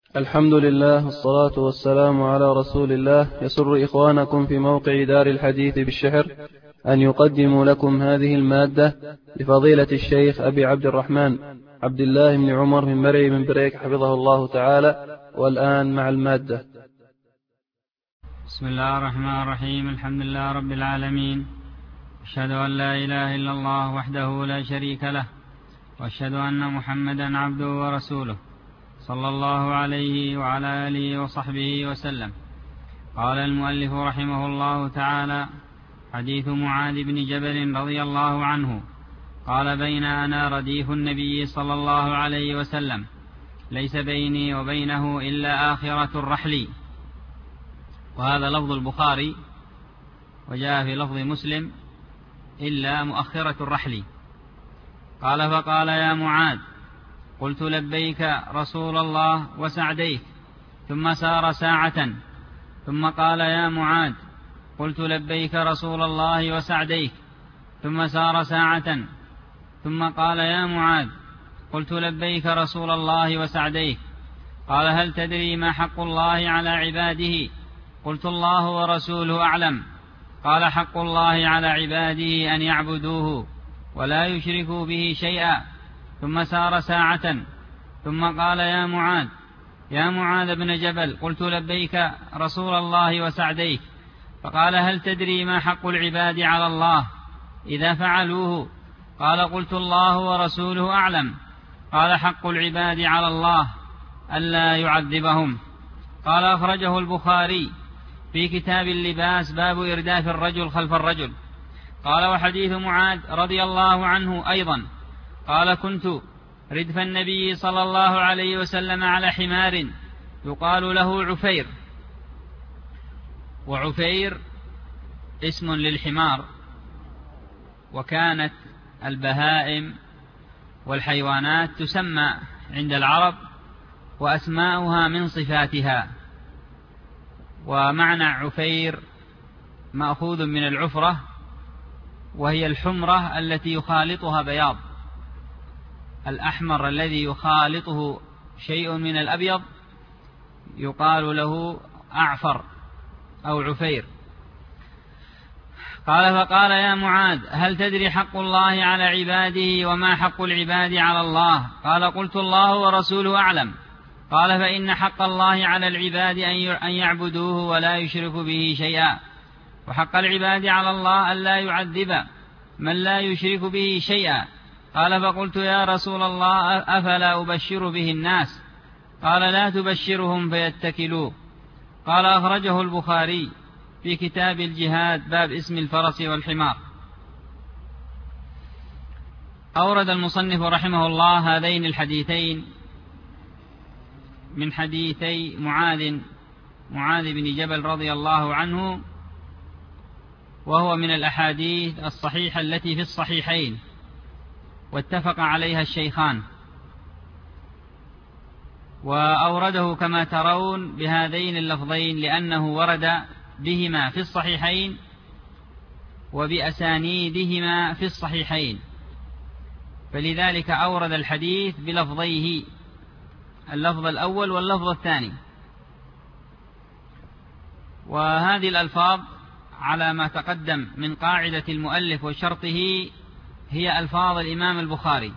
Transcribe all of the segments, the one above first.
الحمد لله والصلاة والسلام على رسول الله. يسر إخوانكم في موقع دار الحديث بالشحر أن يقدموا لكم هذه المادة لفضيلة الشيخ أبي عبد الرحمن عبد الله بن عمر من مرعي من بريك حفظه الله تعالى. والآن مع المادة. بسم الله الرحمن الرحيم. الحمد لله رب العالمين، أشهد أن لا إله إلا الله وحده لا شريك له، وأشهد أن محمدا عبده ورسوله صلى الله عليه وعلى آله وصحبه وسلم. قال المؤلف رحمه الله تعالى: حديث معاذ بن جبل رضي الله عنه قال: بين أنا رديف النبي صلى الله عليه وسلم، ليس بيني وبينه إلا آخرة الرحل. وهذا لفظ البخاري، وجاء في لفظ مسلم إلا مؤخرة الرحل. قال: فقال: يا معاذ. قلت: لبيك رسول الله وسعديك. ثم سار ساعة ثم قال: يا معاذ. قلت: لبيك رسول الله وسعديك. ثم سار ساعة ثم قال: يا معاذ. قلت: لبيك رسول الله وسعديك. قال: هل تدري ما حق الله على عباده؟ قلت: الله ورسوله أعلم. قال: حق الله على عباده أن يعبدوه ولا يشركوا به شيئا. ثم سار ساعة ثم قال: يا معاذ، يا معاذ بن جبل. قلت: لبيك رسول الله وسعديك. فقال: هل تدري ما حق العباد على الله إذا فعلوه؟ قال: قلت: الله ورسوله أعلم. قال: حق العباد على الله ألا يعذبهم. قال: أخرجه البخاري في كتاب اللباس باب إرداف الرجل خلف الرجل. قال: وحديث معاذ رضي الله عنه أيضا قال: كنت ردف النبي صلى الله عليه وسلم على حمار يقال له عفير. وعفير اسم للحمار، وكانت البهائم والحيوانات تسمى عند العرب وأسماؤها من صفاتها. ومعنى عفير مأخوذ من العفرة، وهي الحمرة التي يخالطها بياض. الأحمر الذي يخالطه شيء من الأبيض يقال له أعفر أو عفير. قال: فقال: يا معاذ، هل تدري حق الله على عباده وما حق العباد على الله؟ قال: قلت: الله ورسوله أعلم. قال: فإن حق الله على العباد أن يعبدوه ولا يشركوا به شيئا، وحق العباد على الله ألا يعذب من لا يشرك به شيئا. قال: فقلت: يا رسول الله، أفلا أبشر به الناس؟ قال: لا تبشرهم فيتكلوا. قال: أخرجه البخاري في كتاب الجهاد باب اسم الفرس والحمار. أورد المصنف رحمه الله هذين الحديثين من حديثي معاذ بن جبل رضي الله عنه، وهو من الأحاديث الصحيحة التي في الصحيحين واتفق عليها الشيخان. وأورده كما ترون بهذين اللفظين لأنه ورد بهما في الصحيحين وبأسانيدهما في الصحيحين، فلذلك أورد الحديث بلفظيه، اللفظ الأول واللفظ الثاني. وهذه الألفاظ على ما تقدم من قاعدة المؤلف وشرطه هي ألفاظ الإمام البخاري،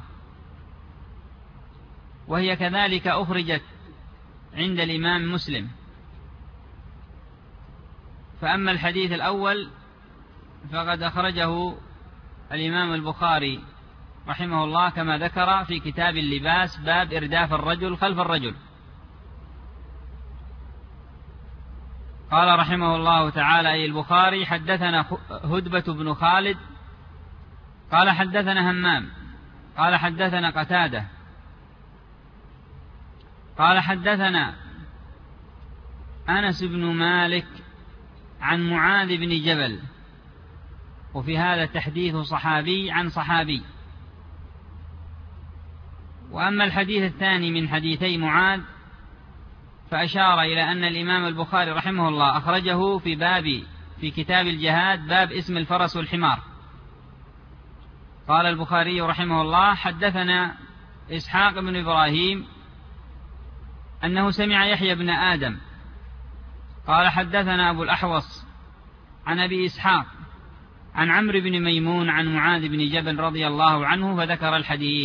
وهي كذلك أخرجت عند الإمام مسلم. فأما الحديث الأول فقد أخرجه الإمام البخاري رحمه الله كما ذكر في كتاب اللباس باب إرداف الرجل خلف الرجل. قال رحمه الله تعالى أي البخاري: حدثنا هدبة بن خالد قال: حدثنا همام قال: حدثنا قتادة قال: حدثنا أنس بن مالك عن معاذ بن جبل. وفي هذا تحديث صحابي عن صحابي. وأما الحديث الثاني من حديثي معاذ فأشار إلى أن الإمام البخاري رحمه الله أخرجه في كتاب الجهاد باب اسم الفرس والحمار. قال البخاري رحمه الله: حدثنا إسحاق بن إبراهيم أنه سمع يحيى بن آدم قال حدثنا أبو الأحوص عن أبي إسحاق عن عمرو بن ميمون عن معاذ بن جبل رضي الله عنه فذكر الحديث.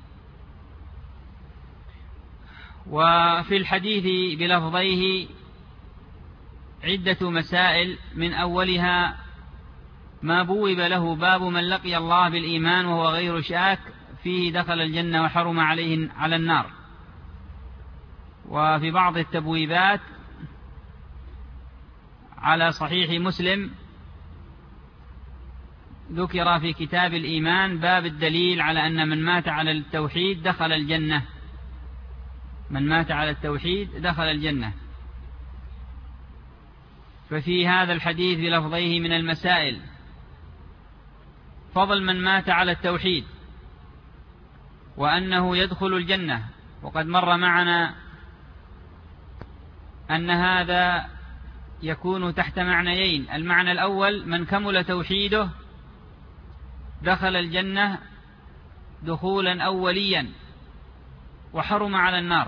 وفي الحديث بلفظيه عدة مسائل، من أولها ما بوب له باب من لقي الله بالإيمان وهو غير شاك فيه دخل الجنة وحرم على النار. وفي بعض التبويبات على صحيح مسلم ذكر في كتاب الإيمان باب الدليل على أن من مات على التوحيد دخل الجنة، من مات على التوحيد دخل الجنة. ففي هذا الحديث بلفظيه من المسائل فضل من مات على التوحيد وأنه يدخل الجنة. وقد مر معنا أن هذا يكون تحت معنيين: المعنى الأول من كمل توحيده دخل الجنة دخولا أوليا وحرم على النار،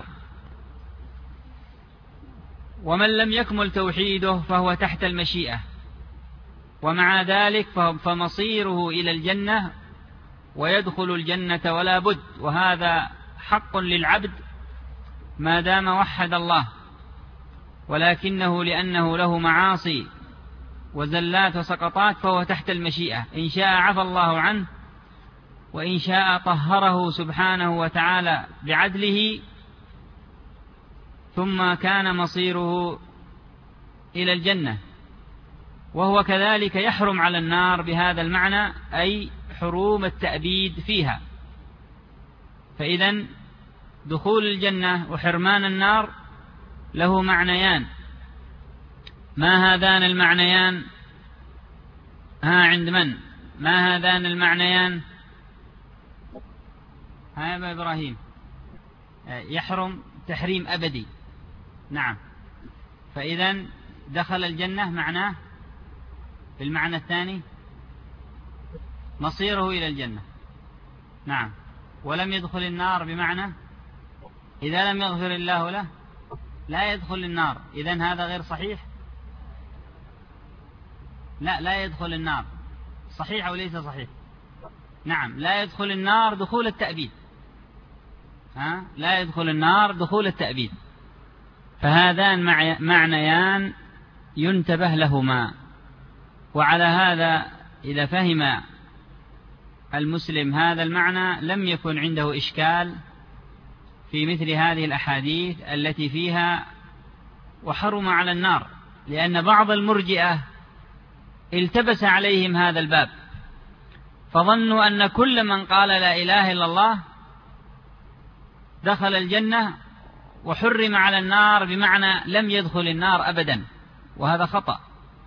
ومن لم يكمل توحيده فهو تحت المشيئة، ومع ذلك فمصيره إلى الجنة ويدخل الجنة ولا بد، وهذا حق للعبد ما دام وحد الله، ولكنه لأنه له معاصي وزلات وسقطات فهو تحت المشيئة، إن شاء عفى الله عنه وإن شاء طهره سبحانه وتعالى بعدله، ثم كان مصيره إلى الجنة. وهو كذلك يحرم على النار بهذا المعنى، أي حروم التأبيد فيها. فإذن دخول الجنة وحرمان النار له معنيان. ما هذان المعنيان؟ عند من؟ ما هذان المعنيان؟ يا أبا إبراهيم، يحرم تحريم أبدي. نعم. فإذن دخل الجنة معناه بالمعنى الثاني مصيره إلى الجنة. نعم. ولم يدخل النار بمعنى إذا لم يغفر الله له لا يدخل النار. إذن هذا غير صحيح. لا يدخل النار. صحيح أو ليس صحيح؟ نعم، لا يدخل النار دخول التأبيد. لا يدخل النار دخول التأبيد. فهذان معنيان ينتبه لهما. وعلى هذا إذا فهم المسلم هذا المعنى لم يكن عنده إشكال في مثل هذه الأحاديث التي فيها وحرم على النار، لأن بعض المرجئة التبس عليهم هذا الباب فظنوا أن كل من قال لا إله إلا الله دخل الجنة وحرم على النار بمعنى لم يدخل النار أبدا، وهذا خطأ.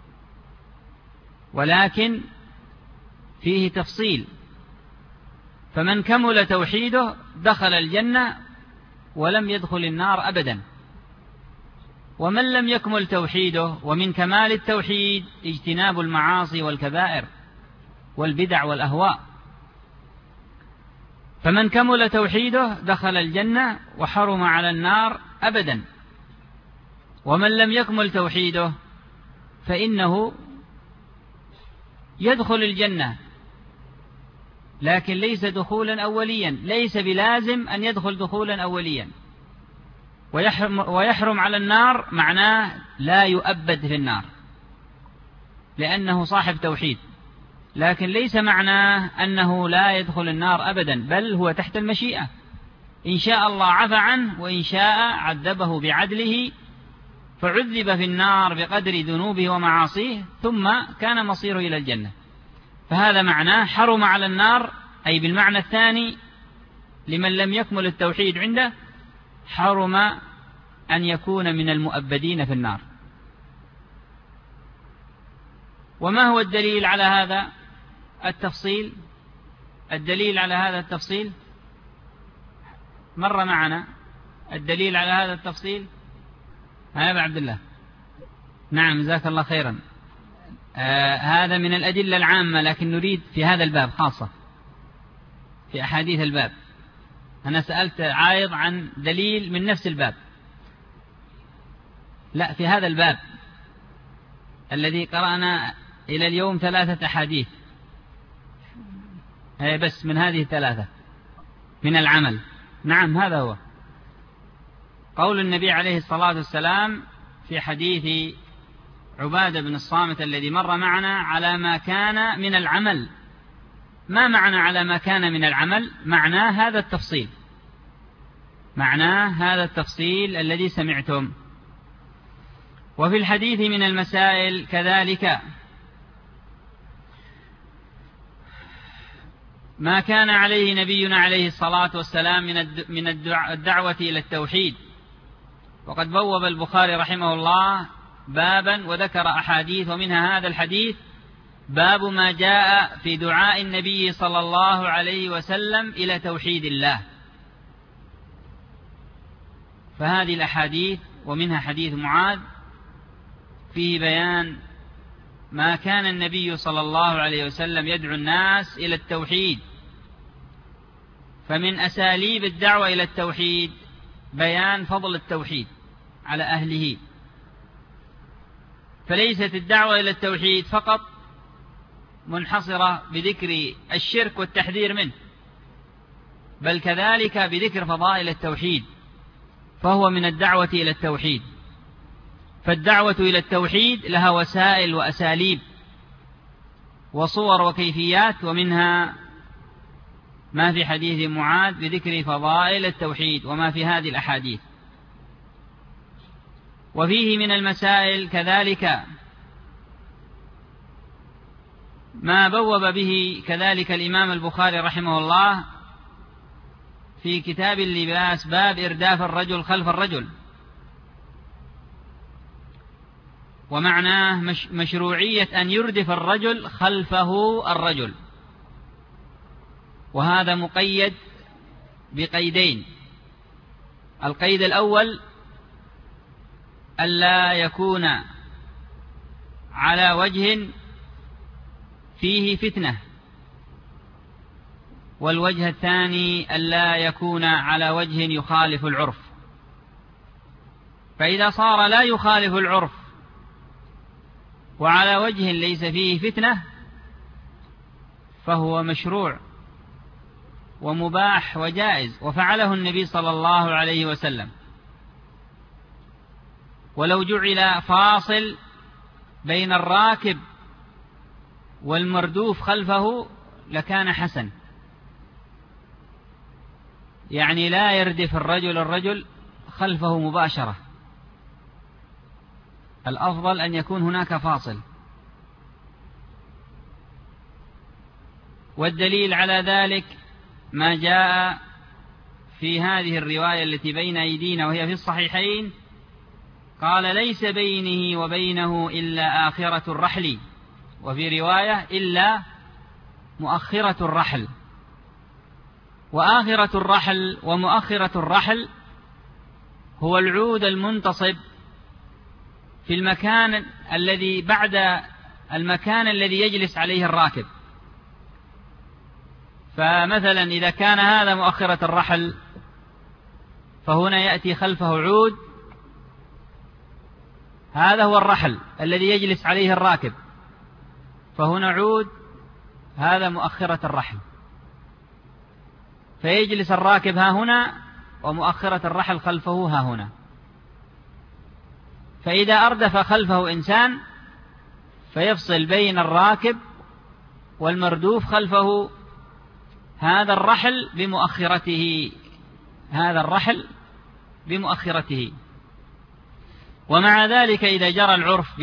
ولكن فيه تفصيل، فمن كمل توحيده دخل الجنة ولم يدخل النار أبدا، ومن لم يكمل توحيده، ومن كمال التوحيد اجتناب المعاصي والكبائر والبدع والأهواء، فمن كمل توحيده دخل الجنة وحرم على النار أبدا، ومن لم يكمل توحيده فإنه يدخل الجنة، لكن ليس دخولا أوليا، ليس بلازم أن يدخل دخولا أوليا. ويحرم على النار معناه لا يؤبد في النار لأنه صاحب توحيد، لكن ليس معناه أنه لا يدخل النار أبدا، بل هو تحت المشيئة، إن شاء الله عفى عنه وإن شاء عذبه بعدله فعذب في النار بقدر ذنوبه ومعاصيه ثم كان مصيره إلى الجنة. فهذا معناه حرم على النار، أي بالمعنى الثاني لمن لم يكمل التوحيد عنده حرم أن يكون من المؤبدين في النار. وما هو الدليل على هذا التفصيل؟ الدليل على هذا التفصيل مر معنا. الدليل على هذا التفصيل يا أبا عبد الله. نعم، جزاك الله خيرا. هذا من الأدلة العامة، لكن نريد في هذا الباب خاصة في أحاديث الباب. أنا سألت عايض عن دليل من نفس الباب، لا، في هذا الباب الذي قرأنا إلى اليوم 3 أحاديث، هي بس من هذه 3 من العمل. نعم، هذا هو قول النبي عليه الصلاة والسلام في حديث عبادة بن الصامت الذي مر معنا: على ما كان من العمل. ما معنى على ما كان من العمل؟ معناه هذا التفصيل، معناه هذا التفصيل الذي سمعتم. وفي الحديث من المسائل كذلك ما كان عليه نبينا عليه الصلاة والسلام من الدعوة إلى التوحيد. وقد بوب البخاري رحمه الله بابا وذكر أحاديث، ومنها هذا الحديث: باب ما جاء في دعاء النبي صلى الله عليه وسلم إلى توحيد الله. فهذه الأحاديث ومنها حديث معاذ فيه بيان ما كان النبي صلى الله عليه وسلم يدعو الناس إلى التوحيد. فمن أساليب الدعوة إلى التوحيد بيان فضل التوحيد على أهله. فليست الدعوة إلى التوحيد فقط منحصرة بذكر الشرك والتحذير منه، بل كذلك بذكر فضائل التوحيد، فهو من الدعوة إلى التوحيد. فالدعوة إلى التوحيد لها وسائل وأساليب وصور وكيفيات، ومنها ما في حديث معاذ بذكر فضائل التوحيد وما في هذه الأحاديث. وفيه من المسائل كذلك ما بوب به كذلك الإمام البخاري رحمه الله في كتاب اللباس: باب إرداف الرجل خلف الرجل. ومعناه مشروعية أن يردف الرجل خلفه الرجل، وهذا مقيد بقيدين. القيد الأول: ألا يكون على وجه فيه فتنة، والوجه الثاني: ألا يكون على وجه يخالف العرف. فإذا صار لا يخالف العرف وعلى وجه ليس فيه فتنة فهو مشروع ومباح وجائز، وفعله النبي صلى الله عليه وسلم. ولو جعل فاصل بين الراكب والمردوف خلفه لكان حسن، يعني لا يردف الرجل خلفه مباشرة، الأفضل أن يكون هناك فاصل. والدليل على ذلك ما جاء في هذه الرواية التي بين أيدينا وهي في الصحيحين: قال: ليس بينه وبينه إلا آخرة الرحل، وفي رواية: إلا مؤخرة الرحل. وآخرة الرحل ومؤخرة الرحل هو العود المنتصب في المكان الذي بعد المكان الذي يجلس عليه الراكب. فمثلا إذا كان هذا مؤخرة الرحل فهنا يأتي خلفه عود، هذا هو الرحل الذي يجلس عليه الراكب، فهنا عود، هذا مؤخرة الرحل، فيجلس الراكب ها هنا ومؤخرة الرحل خلفه ها هنا. فإذا أردف خلفه إنسان فيفصل بين الراكب والمردوف خلفه هذا الرحل بمؤخرته، هذا الرحل بمؤخرته. ومع ذلك إذا جرى العرف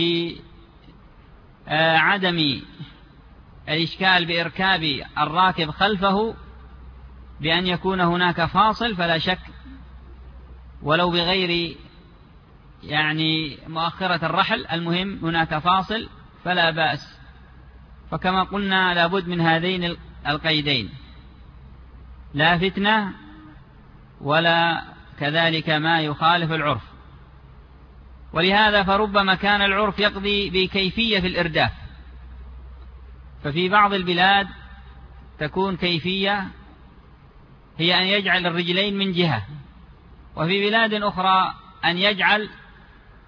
بعدم الإشكال بإركاب الراكب خلفه بأن يكون هناك فاصل فلا شك، ولو بغير يعني مؤخرة الرحل، المهم هناك فاصل فلا بأس. فكما قلنا لابد من هذين القيدين: لا فتنة ولا كذلك ما يخالف العرف. ولهذا فربما كان العرف يقضي بكيفية في الإرداف، ففي بعض البلاد تكون كيفية هي أن يجعل الرجلين من جهة، وفي بلاد أخرى أن يجعل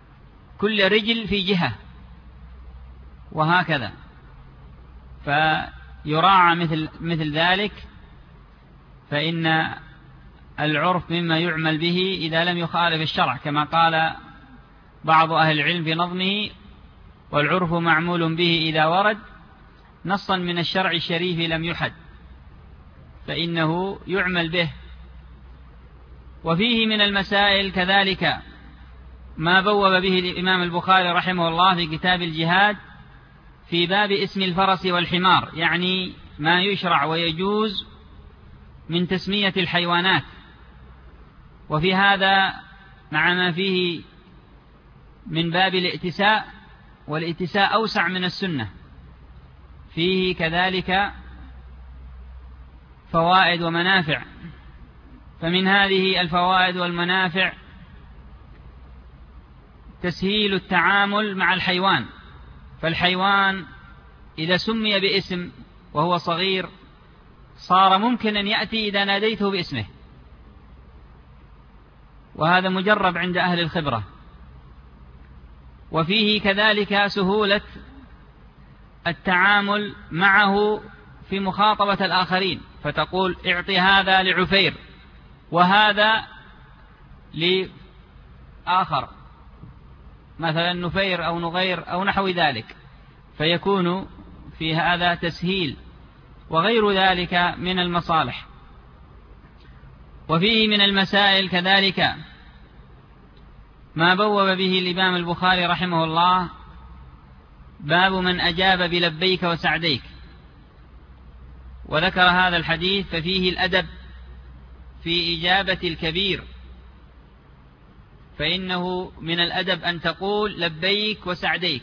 كل رجل في جهة وهكذا، فيراعى مثل ذلك، فإن العرف مما يعمل به إذا لم يخالف الشرع، كما قال بعض أهل العلم في نظمه: والعرف معمول به إذا ورد نصا من الشرع الشريف لم يحد، فإنه يعمل به. وفيه من المسائل كذلك ما بوب به الإمام البخاري رحمه الله في كتاب الجهاد في باب اسم الفرس والحمار، يعني ما يشرع ويجوز من تسمية الحيوانات. وفي هذا مع ما فيه من باب الائتساء، والائتساء أوسع من السنة، فيه كذلك فوائد ومنافع. فمن هذه الفوائد والمنافع تسهيل التعامل مع الحيوان، فالحيوان إذا سمي باسم وهو صغير صار ممكن أن يأتي إذا ناديته باسمه، وهذا مجرب عند أهل الخبرة. وفيه كذلك سهولة التعامل معه في مخاطبة الآخرين، فتقول: اعطي هذا لعفير وهذا لآخر، مثلا نفير أو نغير أو نحو ذلك، فيكون في هذا تسهيل وغير ذلك من المصالح. وفيه من المسائل كذلك ما بوب به الإمام البخاري رحمه الله باب من أجاب بلبيك وسعديك، وذكر هذا الحديث ففيه الأدب في إجابة الكبير، فإنه من الأدب أن تقول لبيك وسعديك.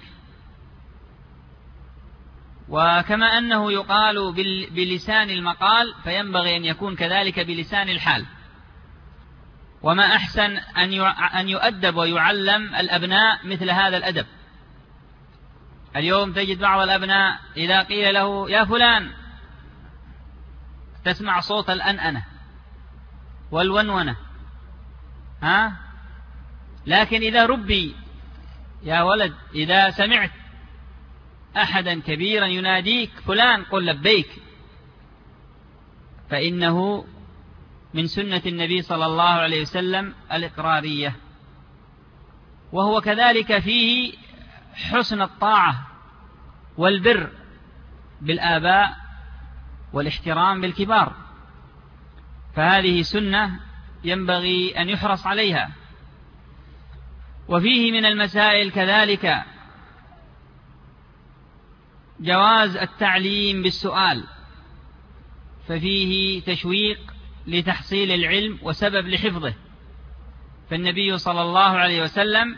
وكما أنه يقال بلسان المقال فينبغي أن يكون كذلك بلسان الحال. وما أحسن أن يؤدب ويعلم الأبناء مثل هذا الأدب. اليوم تجد بعض الأبناء إذا قيل له: يا فلان، تسمع صوت الأنأنة والونونة، لكن إذا ربي: يا ولد، إذا سمعت أحدا كبيرا يناديك فلان قل لبيك، فإنه من سنة النبي صلى الله عليه وسلم الإقرارية. وهو كذلك فيه حسن الطاعة والبر بالآباء والاحترام بالكبار، فهذه سنة ينبغي أن يحرص عليها. وفيه من المسائل كذلك جواز التعليم بالسؤال، ففيه تشويق لتحصيل العلم وسبب لحفظه، فالنبي صلى الله عليه وسلم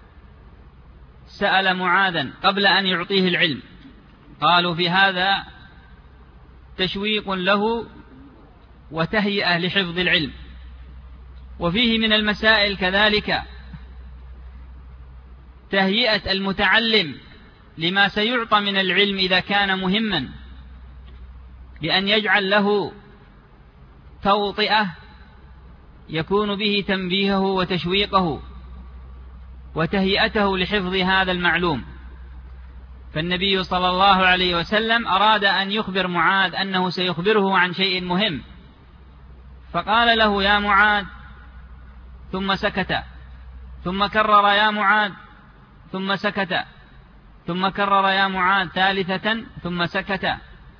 سأل معاذا قبل أن يعطيه العلم، قالوا في هذا تشويق له وتهيئة لحفظ العلم. وفيه من المسائل كذلك تهيئة المتعلم لما سيعطى من العلم إذا كان مهما، بأن يجعل له توطئة يكون به تنبيهه وتشويقه وتهيئته لحفظ هذا المعلوم. فالنبي صلى الله عليه وسلم أراد أن يخبر معاذ أنه سيخبره عن شيء مهم، فقال له: يا معاذ، ثم سكت، ثم كرر: يا معاذ، ثم سكت، ثم كرر: يا معاذ، ثالثة، ثم سكت.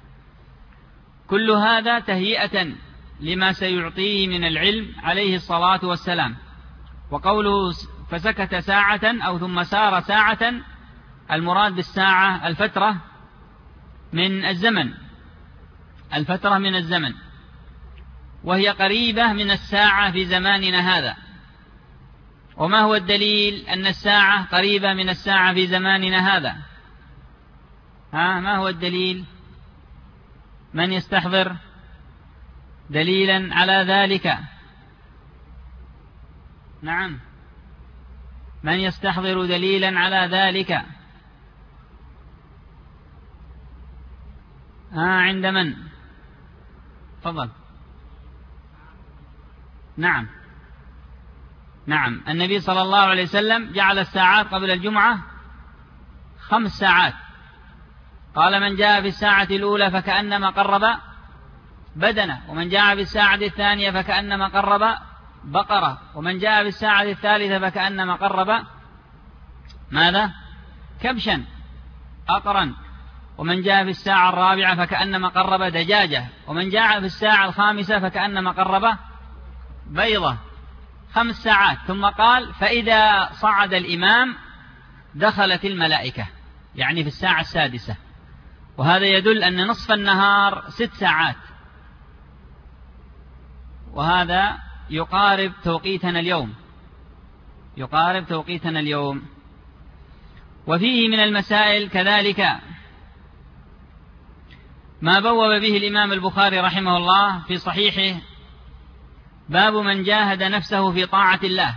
كل هذا تهيئة لما سيعطيه من العلم عليه الصلاة والسلام. وقوله فسكت ساعة أو ثم سار ساعة، المراد بالساعة الفترة من الزمن، الفترة من الزمن، وهي قريبة من الساعة في زماننا هذا. وما هو الدليل أن الساعة قريبة من الساعة في زماننا هذا؟ ما هو الدليل؟ من يستحضر دليلا على ذلك؟ نعم، من يستحضر دليلا على ذلك؟ عند من؟ تفضل. نعم، نعم، النبي صلى الله عليه وسلم جعل الساعات قبل الجمعة 5 ساعات، قال: من جاء في الساعة الأولى فكأنما قرب بدنة، ومن جاء في الساعة الثانية فكأنما قرب بقرة، ومن جاء في الساعة الثالثة فكأنما قرب ماذا؟ كبشا أقرا، ومن جاء في الساعة الرابعة فكأنما قرب دجاجة، ومن جاء في الساعة الخامسة فكأنما قرب بيضة. 5 ساعات. ثم قال: فإذا صعد الإمام دخلت الملائكة، يعني في الساعة السادسة. وهذا يدل أن نصف النهار 6 ساعات، وهذا يقارب توقيتنا اليوم. وفيه من المسائل كذلك ما بوب به الإمام البخاري رحمه الله في صحيحه: باب من جاهد نفسه في طاعة الله.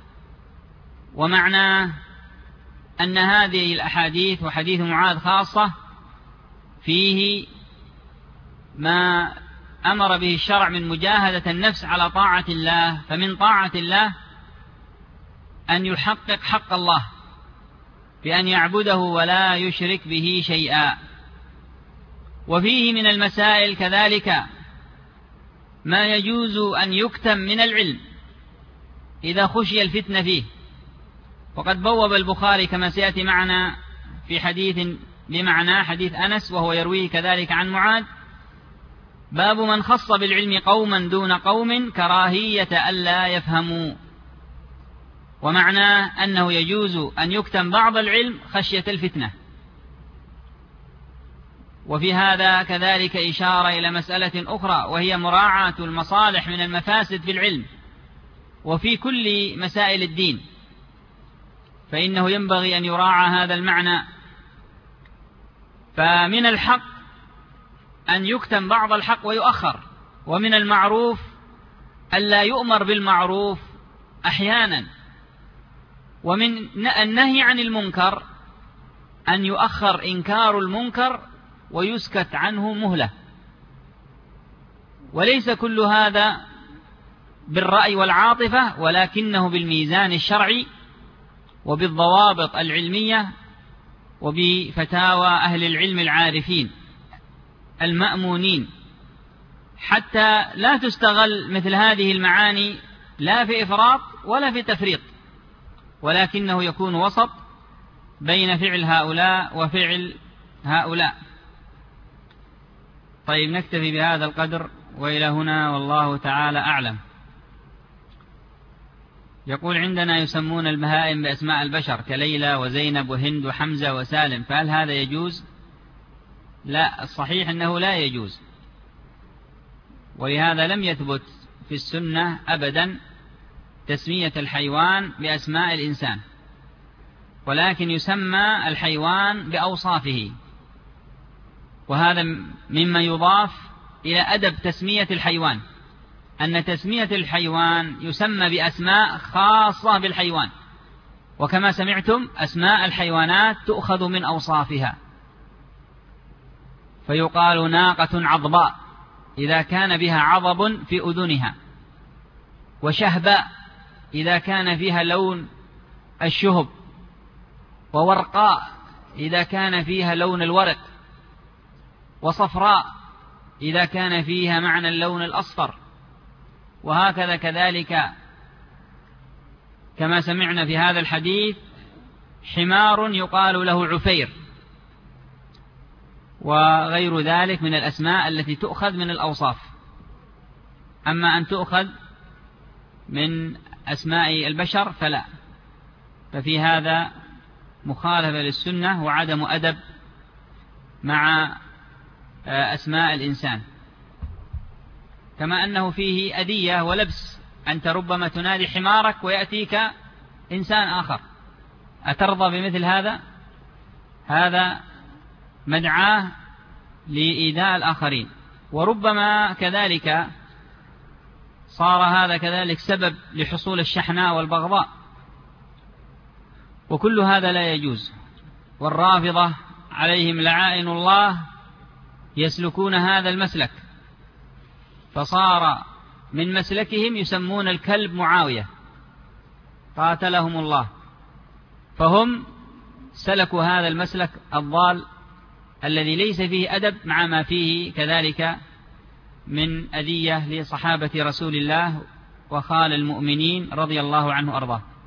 ومعناه أن هذه الأحاديث وحديث معاذ خاصة فيه ما أمر به الشرع من مجاهدة النفس على طاعة الله. فمن طاعة الله أن يحقق حق الله بأن يعبده ولا يشرك به شيئا. وفيه من المسائل كذلك ما يجوز أن يكتم من العلم إذا خشي الفتنة فيه. وقد بوب البخاري كما سيأتي معنا في حديث بمعنى حديث أنس، وهو يرويه كذلك عن معاذ: باب من خص بالعلم قوما دون قوم كراهية ألا يفهموا. ومعناه أنه يجوز أن يكتم بعض العلم خشية الفتنة. وفي هذا كذلك إشارة إلى مسألة أخرى، وهي مراعاة المصالح من المفاسد في العلم وفي كل مسائل الدين، فإنه ينبغي أن يراعى هذا المعنى. فمن الحق أن يكتم بعض الحق ويؤخر، ومن المعروف ألا يؤمر بالمعروف أحيانا، ومن النهي عن المنكر أن يؤخر إنكار المنكر ويسكت عنه مهلة. وليس كل هذا بالرأي والعاطفة، ولكنه بالميزان الشرعي وبالضوابط العلمية وبفتاوى أهل العلم العارفين المأمونين، حتى لا تستغل مثل هذه المعاني لا في إفراط ولا في تفريط، ولكنه يكون وسط بين فعل هؤلاء وفعل هؤلاء. طيب، نكتفي بهذا القدر وإلى هنا، والله تعالى أعلم. يقول: عندنا يسمون البهائم بأسماء البشر كليلى وزينب وهند وحمزة وسالم، فهل هذا يجوز؟ لا، الصحيح أنه لا يجوز، ولهذا لم يثبت في السنة أبدا تسمية الحيوان بأسماء الإنسان، ولكن يسمى الحيوان بأوصافه. وهذا مما يضاف إلى أدب تسمية الحيوان، أن تسمية الحيوان يسمى بأسماء خاصة بالحيوان، وكما سمعتم أسماء الحيوانات تؤخذ من أوصافها، فيقال ناقة عضباء إذا كان بها عضب في أذنها، وشهباء إذا كان فيها لون الشهب، وورقاء إذا كان فيها لون الورق، وصفراء إذا كان فيها معنى اللون الأصفر. وهكذا كذلك كما سمعنا في هذا الحديث حمار يقال له عفير، وغير ذلك من الأسماء التي تؤخذ من الأوصاف. أما أن تؤخذ من أسماء البشر فلا، ففي هذا مخالفة للسنة وعدم أدب مع أسماء الإنسان. كما أنه فيه أذية ولبس، أنت ربما تنادي حمارك ويأتيك إنسان آخر، أترضى بمثل هذا؟ هذا مدعاة لإيذاء الآخرين، وربما كذلك صار هذا كذلك سبب لحصول الشحناء والبغضاء، وكل هذا لا يجوز. والرافضة عليهم لعائن الله يسلكون هذا المسلك، فصار من مسلكهم يسمون الكلب معاوية، قاتلهم الله. فهم سلكوا هذا المسلك الضال الذي ليس فيه أدب، مع ما فيه كذلك من أذية لصحابة رسول الله وخال المؤمنين رضي الله عنه أرضاه.